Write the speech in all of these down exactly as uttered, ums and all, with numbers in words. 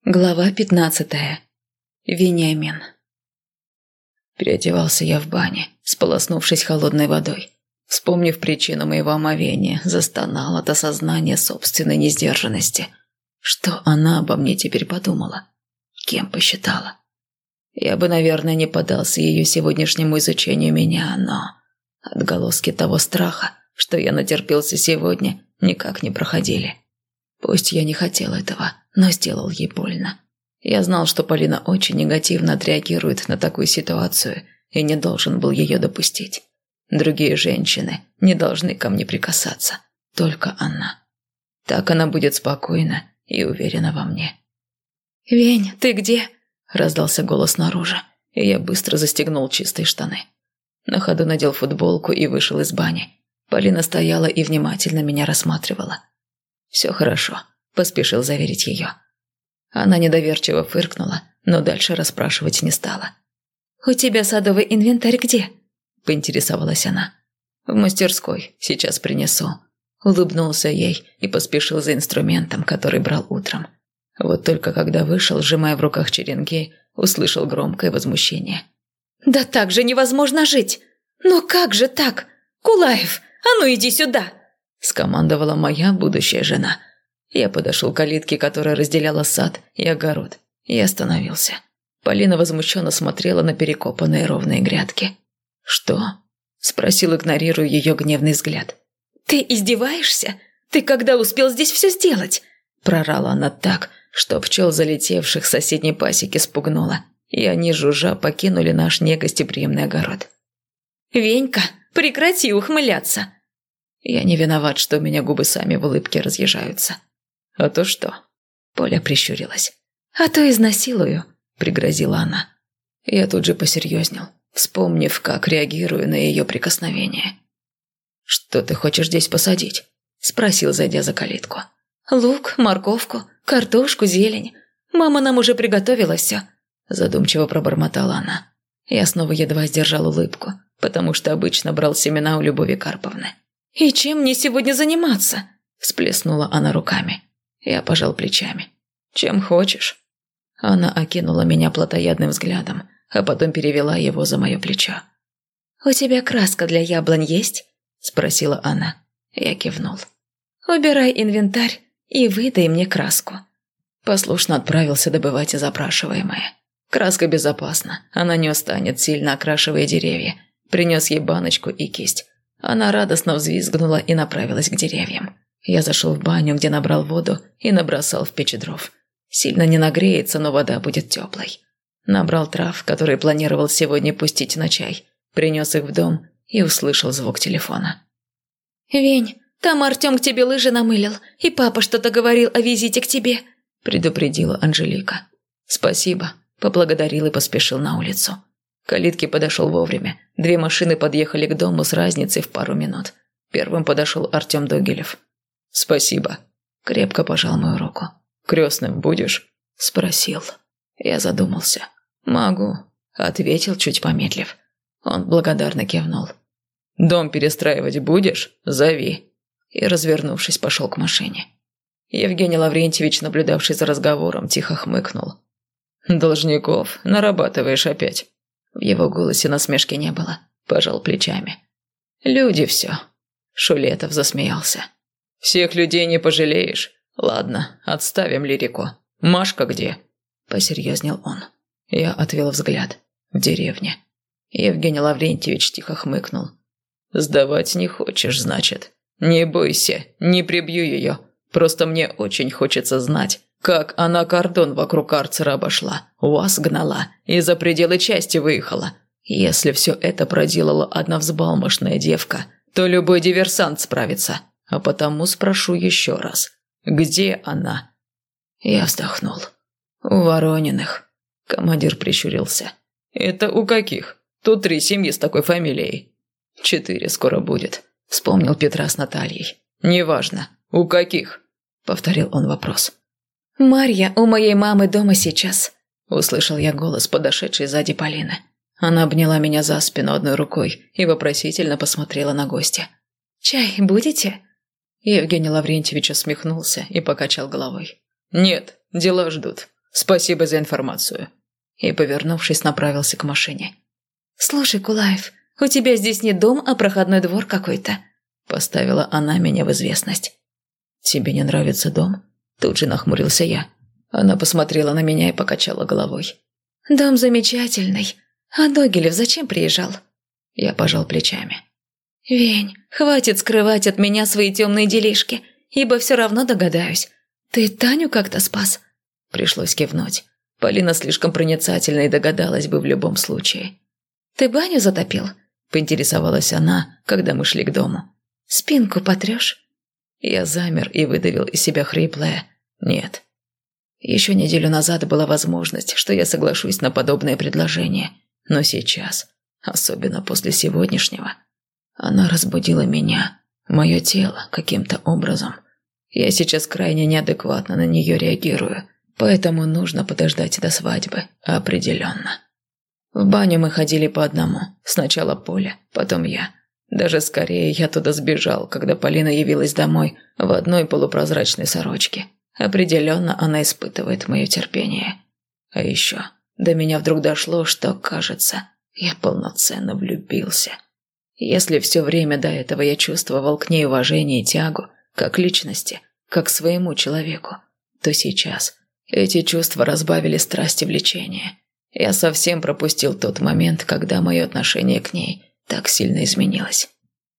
Глава пятнадцатая. Вениамин. Переодевался я в бане, сполоснувшись холодной водой. Вспомнив причину моего омовения, застонал от осознания собственной несдержанности. Что она обо мне теперь подумала? Кем посчитала? Я бы, наверное, не поддался ее сегодняшнему изучению меня, но отголоски того страха, что я натерпелся сегодня, никак не проходили. Пусть я не хотел этого, но сделал ей больно. Я знал, что Полина очень негативно отреагирует на такую ситуацию и не должен был ее допустить. Другие женщины не должны ко мне прикасаться, только она. Так она будет спокойна и уверена во мне. «Вень, ты где?» – раздался голос снаружи, и я быстро застегнул чистые штаны. На ходу надел футболку и вышел из бани. Полина стояла и внимательно меня рассматривала. «Все хорошо», – поспешил заверить ее. Она недоверчиво фыркнула, но дальше расспрашивать не стала. «У тебя садовый инвентарь где?» – поинтересовалась она. «В мастерской, сейчас принесу». Улыбнулся ей и поспешил за инструментом, который брал утром. Вот только когда вышел, сжимая в руках черенки, услышал громкое возмущение. «Да так же невозможно жить! Но как же так? Кулаев, а ну иди сюда!» Скомандовала моя будущая жена. Я подошел к калитке, которая разделяла сад и огород, и остановился. Полина возмущенно смотрела на перекопанные ровные грядки. «Что?» – спросил, игнорируя ее гневный взгляд. «Ты издеваешься? Ты когда успел здесь все сделать?» – прорала она так, что пчел, залетевших с соседней пасеки, спугнула, и они, жужжа, покинули наш негостеприимный огород. «Венька, прекрати ухмыляться!» Я не виноват, что у меня губы сами в улыбке разъезжаются. «А то что?» Поля прищурилась. «А то изнасилую», – пригрозила она. Я тут же посерьезнел, вспомнив, как реагирую на ее прикосновение. «Что ты хочешь здесь посадить?» – спросил, зайдя за калитку. «Лук, морковку, картошку, зелень. Мама нам уже приготовила все», – задумчиво пробормотала она. Я снова едва сдержал улыбку, потому что обычно брал семена у Любови Карповны. «И чем мне сегодня заниматься?» – всплеснула она руками. Я пожал плечами. «Чем хочешь». Она окинула меня плотоядным взглядом, а потом перевела его за мое плечо. «У тебя краска для яблонь есть?» – спросила она. Я кивнул. «Убирай инвентарь и выдай мне краску». Послушно отправился добывать запрашиваемое. Краска безопасна, она не устанет, сильно окрашивая деревья. Принес ей баночку и кисть. Она радостно взвизгнула и направилась к деревьям. Я зашел в баню, где набрал воду и набросал в печи дров. Сильно не нагреется, но вода будет теплой. Набрал трав, которые планировал сегодня пустить на чай. Принес их в дом и услышал звук телефона. «Вень, там Артем к тебе лыжи намылил, и папа что-то говорил о визите к тебе», – предупредила Анжелика. «Спасибо», – поблагодарил и поспешил на улицу. К калитке подошел вовремя. Две машины подъехали к дому с разницей в пару минут. Первым подошел Артем Догилев. «Спасибо», – крепко пожал мою руку. «Крестным будешь?» – спросил. Я задумался. «Могу», – ответил, чуть помедлив. Он благодарно кивнул. «Дом перестраивать будешь? Зови». И, развернувшись, пошел к машине. Евгений Лаврентьевич, наблюдавший за разговором, тихо хмыкнул. «Должников нарабатываешь опять». В его голосе насмешки не было. Пожал плечами. «Люди все». Шулетов засмеялся. «Всех людей не пожалеешь. Ладно, отставим лирику. Машка где?» Посерьезнел он. Я отвел взгляд. В деревне. Евгений Лаврентьевич тихо хмыкнул. «Сдавать не хочешь, значит? Не бойся, не прибью ее. Просто мне очень хочется знать, как она кордон вокруг карцера обошла, вас гнала и за пределы части выехала. Если все это проделала одна взбалмошная девка, то любой диверсант справится. А потому спрошу еще раз. Где она?» Я вздохнул. «У Ворониных». Командир прищурился. «Это у каких? Тут три семьи с такой фамилией». «Четыре скоро будет», – вспомнил Петра с Натальей. «Неважно. У каких?» – повторил он вопрос. «Марья у моей мамы дома сейчас», – услышал я голос подошедшей сзади Полины. Она обняла меня за спину одной рукой и вопросительно посмотрела на гостя. «Чай будете?» Евгений Лаврентьевич усмехнулся и покачал головой. «Нет, дела ждут. Спасибо за информацию». И, повернувшись, направился к машине. «Слушай, Кулаев, у тебя здесь не дом, а проходной двор какой-то», – поставила она меня в известность. «Тебе не нравится дом?» Тут же нахмурился я. Она посмотрела на меня и покачала головой. «Дом замечательный. А Догилев зачем приезжал?» Я пожал плечами. «Вень, хватит скрывать от меня свои темные делишки, ибо все равно догадаюсь. Ты Таню как-то спас?» Пришлось кивнуть. Полина слишком проницательна и догадалась бы в любом случае. «Ты баню затопил?» – поинтересовалась она, когда мы шли к дому. «Спинку потрешь?» Я замер и выдавил из себя хриплое «нет». Еще неделю назад была возможность, что я соглашусь на подобное предложение, но сейчас, особенно после сегодняшнего, она разбудила меня, мое тело каким-то образом. Я сейчас крайне неадекватно на нее реагирую, поэтому нужно подождать до свадьбы, определенно. В баню мы ходили по одному, сначала Поля, потом я. Даже скорее я туда сбежал, когда Полина явилась домой в одной полупрозрачной сорочке. Определенно она испытывает мое терпение. А еще до меня вдруг дошло, что, кажется, я полноценно влюбился. Если все время до этого я чувствовал к ней уважение и тягу, как к личности, как к своему человеку, то сейчас эти чувства разбавили страсть и влечение. Я совсем пропустил тот момент, когда мое отношение к ней так сильно изменилось.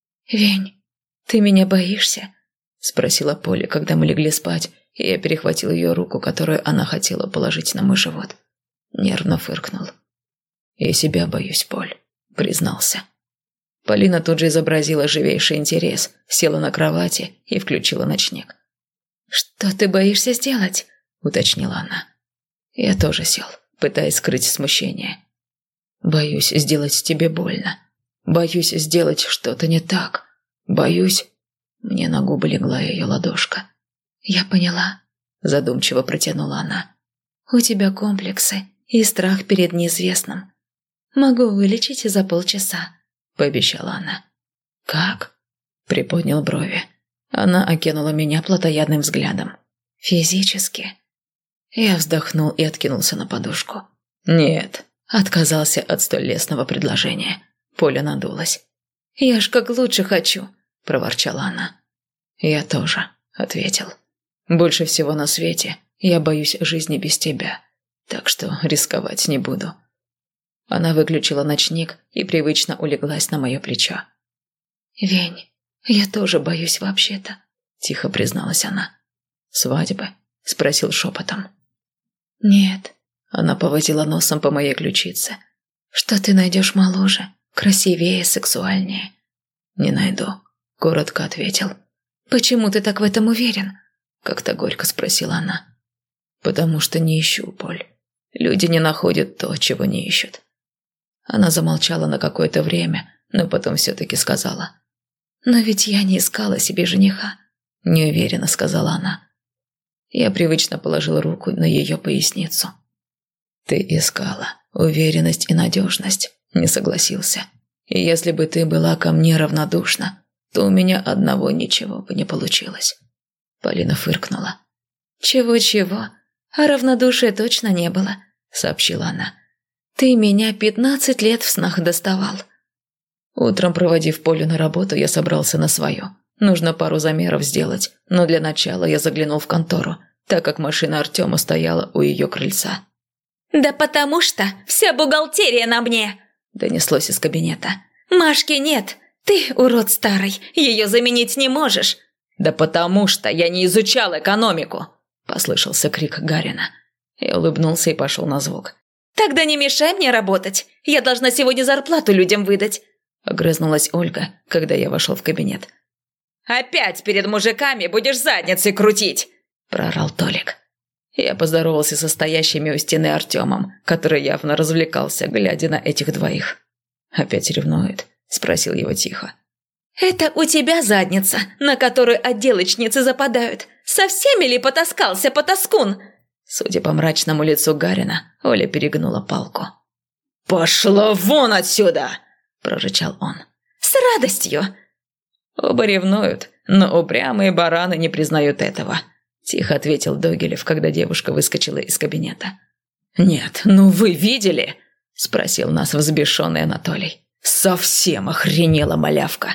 «Вень, ты меня боишься?» – спросила Поля, когда мы легли спать, и я перехватил ее руку, которую она хотела положить на мой живот. Нервно фыркнул. «Я себя боюсь, Поль», – признался. Полина тут же изобразила живейший интерес, села на кровати и включила ночник. «Что ты боишься сделать?» – уточнила она. Я тоже сел, пытаясь скрыть смущение. «Боюсь сделать тебе больно. Боюсь сделать что-то не так. Боюсь...» Мне на губы легла ее ладошка. «Я поняла», – задумчиво протянула она. «У тебя комплексы и страх перед неизвестным. Могу вылечить за полчаса», – пообещала она. «Как?» – приподнял брови. Она окинула меня плотоядным взглядом. «Физически?» Я вздохнул и откинулся на подушку. «Нет», – отказался от столь лестного предложения. Поля надулась. «Я ж как лучше хочу», – проворчала она. «Я тоже», – ответил. «Больше всего на свете я боюсь жизни без тебя, так что рисковать не буду». Она выключила ночник и привычно улеглась на мое плечо. «Вень, я тоже боюсь вообще-то», – тихо призналась она. «Свадьбы?» – спросил шепотом. «Нет», – она поводила носом по моей ключице. «Что ты найдешь моложе, красивее, сексуальнее?» «Не найду», – коротко ответил. «Почему ты так в этом уверен?» – как-то горько спросила она. «Потому что не ищу, Поль. Люди не находят то, чего не ищут». Она замолчала на какое-то время, но потом все-таки сказала. «Но ведь я не искала себе жениха», – неуверенно сказала она. Я привычно положил руку на ее поясницу. «Ты искала уверенность и надежность», – не согласился. «И если бы ты была ко мне равнодушна, то у меня одного ничего бы не получилось». Полина фыркнула. «Чего-чего, а равнодушия точно не было», – сообщила она. «Ты меня пятнадцать лет в снах доставал». Утром, проводив Полю на работу, я собрался на свое. Нужно пару замеров сделать, но для начала я заглянул в контору, так как машина Артема стояла у ее крыльца. «Да потому что вся бухгалтерия на мне!» – донеслось из кабинета. «Машки нет, ты, урод старый, ее заменить не можешь!» «Да потому что я не изучал экономику!» – послышался крик Гарина. Я улыбнулся и пошел на звук. «Тогда не мешай мне работать, я должна сегодня зарплату людям выдать!» – огрызнулась Ольга, когда я вошел в кабинет. «Опять перед мужиками будешь задницей крутить!» – проорал Толик. Я поздоровался со стоящими у стены Артемом, который явно развлекался, глядя на этих двоих. «Опять ревнует?» – спросил его тихо. «Это у тебя задница, на которую отделочницы западают. Со всеми ли потаскался, потаскун?» Судя по мрачному лицу Гарина, Оля перегнула палку. «Пошла вон отсюда!» – прорычал он. «С радостью!» «Оба ревнуют, но упрямые бараны не признают этого», – тихо ответил Догилев, когда девушка выскочила из кабинета. «Нет, ну вы видели?» – спросил нас взбешенный Анатолий. «Совсем охренела малявка!»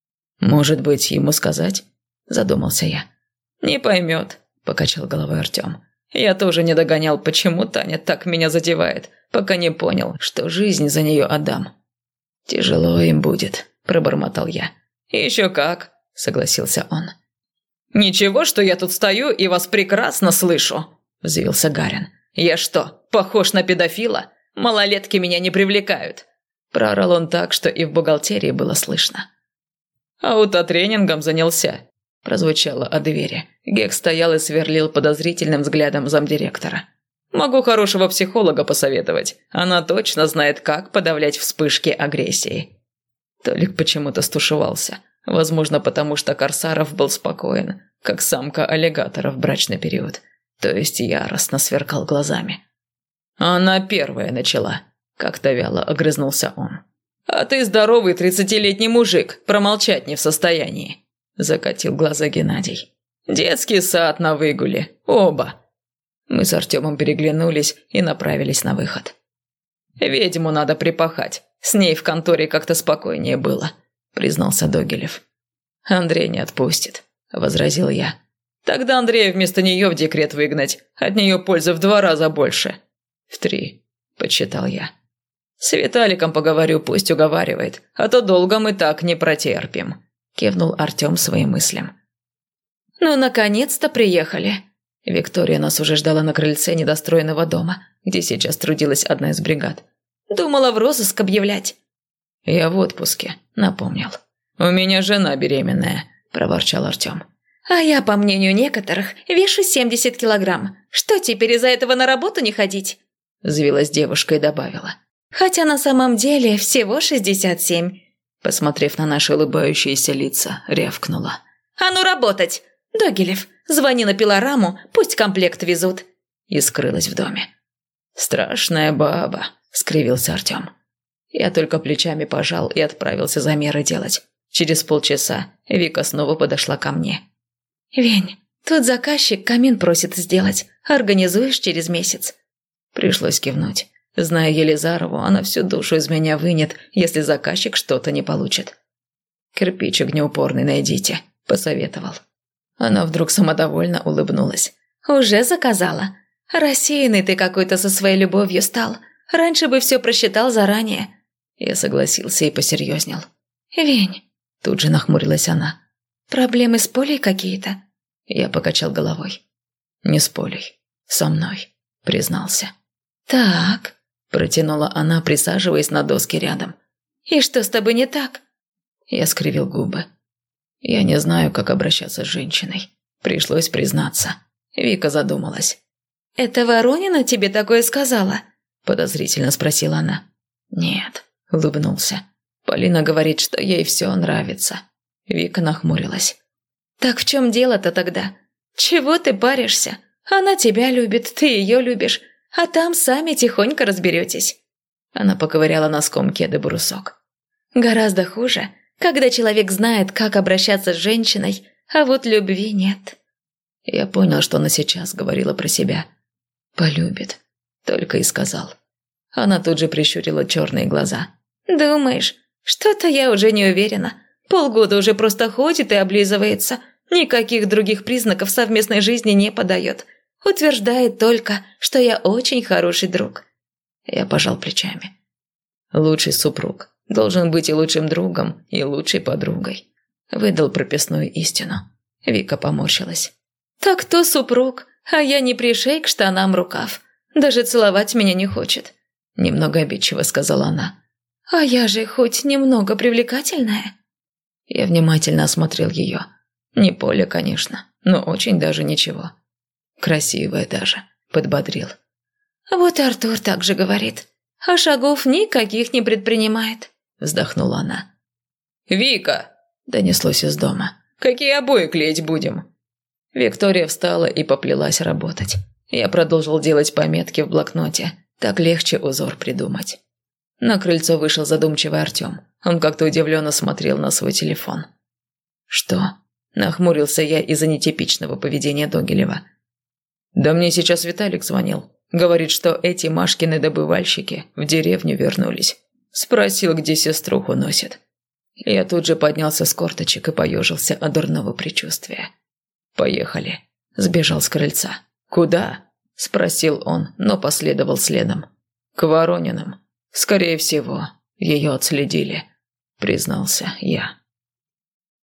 «Может быть, ему сказать?» – задумался я. «Не поймет», – покачал головой Артем. «Я тоже не догонял, почему Таня так меня задевает, пока не понял, что жизнь за нее отдам». «Тяжело им будет», – пробормотал я. «Еще как», – согласился он. «Ничего, что я тут стою и вас прекрасно слышу», – взвился Гарин. «Я что, похож на педофила? Малолетки меня не привлекают». Проорал он так, что и в бухгалтерии было слышно. «Аутотренингом занялся», – прозвучало от двери. Гек стоял и сверлил подозрительным взглядом замдиректора. «Могу хорошего психолога посоветовать. Она точно знает, как подавлять вспышки агрессии». Толик почему-то стушевался. Возможно, потому что Корсаров был спокоен, как самка аллигатора в брачный период. То есть яростно сверкал глазами. «Она первая начала», – как-то вяло огрызнулся он. «А ты здоровый тридцатилетний мужик, промолчать не в состоянии», – закатил глаза Геннадий. «Детский сад на выгуле, оба». Мы с Артемом переглянулись и направились на выход. «Ведьму надо припахать, с ней в конторе как-то спокойнее было», – признался Догилев. «Андрей не отпустит», – возразил я. «Тогда Андрея вместо нее в декрет выгнать, от нее пользы в два раза больше». «В три», – подсчитал я. «С Виталиком поговорю, пусть уговаривает, а то долго мы так не протерпим», – кивнул Артем своим мыслям. «Ну, наконец-то приехали». Виктория нас уже ждала на крыльце недостроенного дома, где сейчас трудилась одна из бригад. «Думала в розыск объявлять». «Я в отпуске», – напомнил. «У меня жена беременная», – проворчал Артем. «А я, по мнению некоторых, вешу семьдесят килограмм. Что, теперь из-за этого на работу не ходить?» – взвилась девушка и добавила. «Хотя на самом деле всего шестьдесят семь». Посмотрев на наши улыбающиеся лица, рявкнула. «А ну работать! Догилев, звони на пилораму, пусть комплект везут». И скрылась в доме. «Страшная баба», – скривился Артем. Я только плечами пожал и отправился замеры делать. Через полчаса Вика снова подошла ко мне. «Вень, тут заказчик камин просит сделать. Организуешь через месяц?» Пришлось кивнуть. Зная Елизарову, она всю душу из меня вынет, если заказчик что-то не получит. «Кирпич огнеупорный найдите», – посоветовал. Она вдруг самодовольно улыбнулась. «Уже заказала? Рассеянный ты какой-то со своей любовью стал. Раньше бы все просчитал заранее». Я согласился и посерьезнел. «Вень», – тут же нахмурилась она. «Проблемы с Полей какие-то?» Я покачал головой. «Не с Полей, со мной», – признался. «Так», – протянула она, присаживаясь на доске рядом. «И что с тобой не так?» Я скривил губы. Я не знаю, как обращаться с женщиной. Пришлось признаться. Вика задумалась. «Это Воронина тебе такое сказала?» – подозрительно спросила она. «Нет», – улыбнулся. «Полина говорит, что ей все нравится». Вика нахмурилась. «Так в чем дело-то тогда? Чего ты паришься? Она тебя любит, ты ее любишь, а там сами тихонько разберетесь». Она поковыряла носком кеды брусок. «Гораздо хуже, когда человек знает, как обращаться с женщиной, а вот любви нет». Я понял, что она сейчас говорила про себя. «Полюбит», – только и сказал. Она тут же прищурила черные глаза. «Думаешь, что-то я уже не уверена. Полгода уже просто ходит и облизывается. Никаких других признаков совместной жизни не подает. Утверждает только, что я очень хороший друг». Я пожал плечами. «Лучший супруг должен быть и лучшим другом, и лучшей подругой». Выдал прописную истину. Вика поморщилась. «Так кто супруг, а я не пришей к штанам рукав. Даже целовать меня не хочет». Немного обидчиво сказала она. «А я же хоть немного привлекательная?» Я внимательно осмотрел ее. Не Поля, конечно, но очень даже ничего. Красивая даже, подбодрил. «Вот Артур так же говорит, а шагов никаких не предпринимает», вздохнула она. «Вика!» – донеслось из дома. «Какие обои клеить будем?» Виктория встала и поплелась работать. Я продолжил делать пометки в блокноте. Так легче узор придумать. На крыльцо вышел задумчивый Артем. Он как-то удивленно смотрел на свой телефон. «Что?» Нахмурился я из-за нетипичного поведения Догилева. «Да мне сейчас Виталик звонил. Говорит, что эти Машкины добывальщики в деревню вернулись. Спросил, где сеструху носят». Я тут же поднялся с корточек и поежился от дурного предчувствия. «Поехали». Сбежал с крыльца. «Куда?» – спросил он, но последовал следом. «К Воронинам. Скорее всего, ее отследили», – признался я.